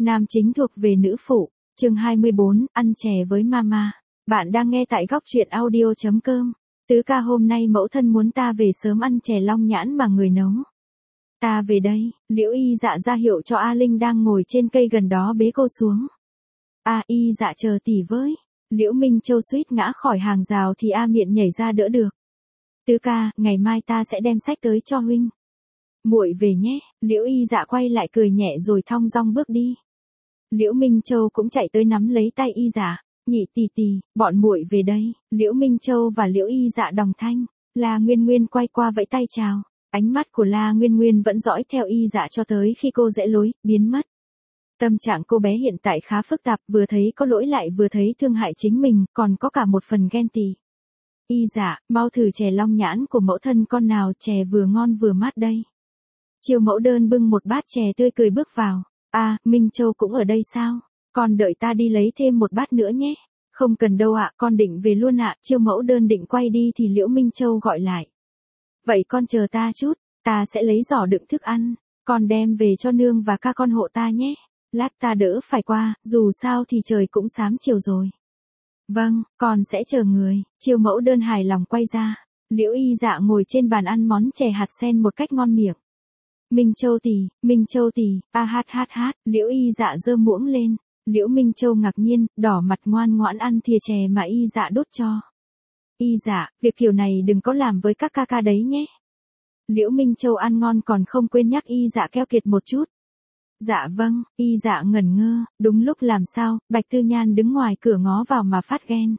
Nam chính thuộc về nữ phụ, chương 24, ăn chè với mama. Bạn đang nghe tại góc truyện audio.com. Tứ ca hôm nay mẫu thân muốn ta về sớm ăn chè long nhãn mà người nấu. Ta về đây, Liễu Y Dạ ra hiệu cho A Linh đang ngồi trên cây gần đó bế cô xuống. Y Dạ chờ tỷ với. Liễu Minh Châu suýt ngã khỏi hàng rào thì A Miện nhảy ra đỡ được. Tứ ca, ngày mai ta sẽ đem sách tới cho huynh. Muội về nhé. Liễu Y Dạ quay lại cười nhẹ rồi thong dong bước đi. Liễu Minh Châu cũng chạy tới nắm lấy tay Y Dạ. Nhị tỷ tỷ, bọn muội về đây. Liễu Minh Châu và Liễu Y Dạ đồng thanh. La Nguyên Nguyên quay qua vẫy tay chào. Ánh mắt của La Nguyên Nguyên vẫn dõi theo Y Dạ cho tới khi cô rẽ lối, biến mất. Tâm trạng cô bé hiện tại khá phức tạp, vừa thấy có lỗi lại vừa thấy thương hại chính mình, còn có cả một phần ghen tị. Y Dạ, mau thử chè long nhãn của mẫu thân con nào, chè vừa ngon vừa mát đây. Chiêu Mẫu Đơn bưng một bát chè tươi cười bước vào. Minh Châu cũng ở đây sao? Con đợi ta đi lấy thêm một bát nữa nhé. Không cần đâu ạ, con định về luôn ạ. Chiêu Mẫu Đơn định quay đi thì Liễu Minh Châu gọi lại. Vậy con chờ ta chút, ta sẽ lấy giỏ đựng thức ăn, con đem về cho nương và ca con hộ ta nhé. Lát ta đỡ phải qua, dù sao thì trời cũng xám chiều rồi. Vâng, con sẽ chờ người. Chiêu Mẫu Đơn hài lòng quay ra. Liễu Y Dạ ngồi trên bàn ăn món chè hạt sen một cách ngon miệng. Minh Châu tỷ, hát. Liễu Y Dạ giơ muỗng lên. Liễu Minh Châu ngạc nhiên, đỏ mặt ngoan ngoãn ăn thìa chè mà Y Dạ đút cho. Y Dạ, việc kiểu này đừng có làm với các ca đấy nhé. Liễu Minh Châu ăn ngon còn không quên nhắc Y Dạ keo kiệt một chút. Dạ vâng. Y Dạ ngẩn ngơ, đúng lúc làm sao, Bạch Tư Nhan đứng ngoài cửa ngó vào mà phát ghen.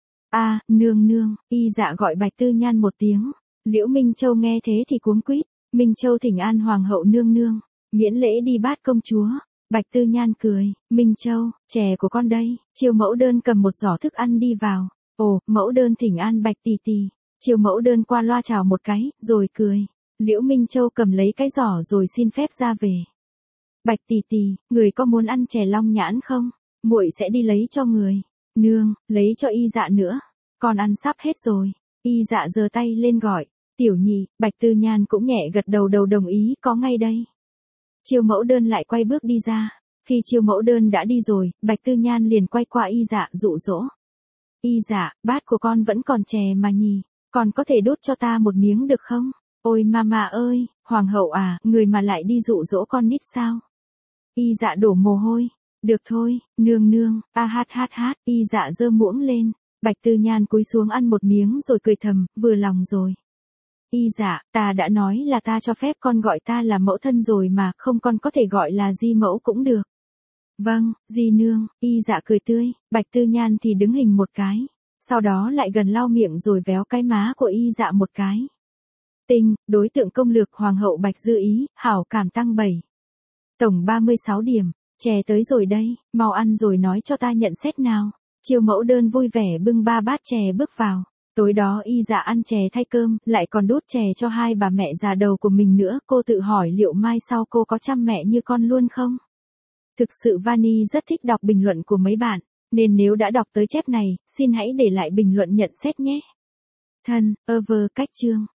Nương. Y Dạ gọi Bạch Tư Nhan một tiếng. Liễu Minh Châu nghe thế thì cuống quýt. Minh Châu thỉnh an hoàng hậu nương, miễn lễ đi bát công chúa. Bạch Tư Nhan cười. Minh Châu, chè của con đây. Chiêu Mẫu Đơn cầm một giỏ thức ăn đi vào. Ồ, Mẫu Đơn thỉnh an Bạch tỷ tỷ. Chiêu Mẫu Đơn qua loa chào một cái, rồi cười. Liễu Minh Châu cầm lấy cái giỏ rồi xin phép ra về. Bạch tỷ tỷ, người có muốn ăn chè long nhãn không? Muội sẽ đi lấy cho người. Nương, lấy cho Y Dạ nữa. Con ăn sắp hết rồi. Y Dạ giơ tay lên gọi. Tiểu nhị. Bạch Tư Nhan cũng nhẹ gật đầu đồng ý, có ngay đây. Chiêu Mẫu Đơn lại quay bước đi ra. Khi Chiêu Mẫu Đơn đã đi rồi, Bạch Tư Nhan liền quay qua Y Dạ dụ dỗ. Y Dạ, bát của con vẫn còn chè mà nhỉ, con có thể đút cho ta một miếng được không? Ôi mama ơi, hoàng hậu à, người mà lại đi dụ dỗ con nít sao? Y Dạ đổ mồ hôi. Được thôi, nương, hát. Y Dạ giơ muỗng lên. Bạch Tư Nhan cúi xuống ăn một miếng rồi cười thầm, vừa lòng rồi. Y Dạ, ta đã nói là ta cho phép con gọi ta là mẫu thân rồi mà, không con có thể gọi là di mẫu cũng được. Vâng, di nương. Y Dạ cười tươi. Bạch Tư Nhan thì đứng hình một cái. Sau đó lại gần lau miệng rồi véo cái má của Y Dạ một cái. Tinh, đối tượng công lược hoàng hậu Bạch Dư Ý, hảo cảm tăng 7. Tổng 36 điểm. Chè tới rồi đây, mau ăn rồi nói cho ta nhận xét nào. Chiêu Mẫu Đơn vui vẻ bưng 3 bát chè bước vào. Tối đó Y Dạ ăn chè thay cơm, lại còn đút chè cho hai bà mẹ già đầu của mình nữa. Cô tự hỏi liệu mai sau cô có chăm mẹ như con luôn không? Thực sự Vani rất thích đọc bình luận của mấy bạn, nên nếu đã đọc tới chép này, xin hãy để lại bình luận nhận xét nhé. Thân, over cách chương.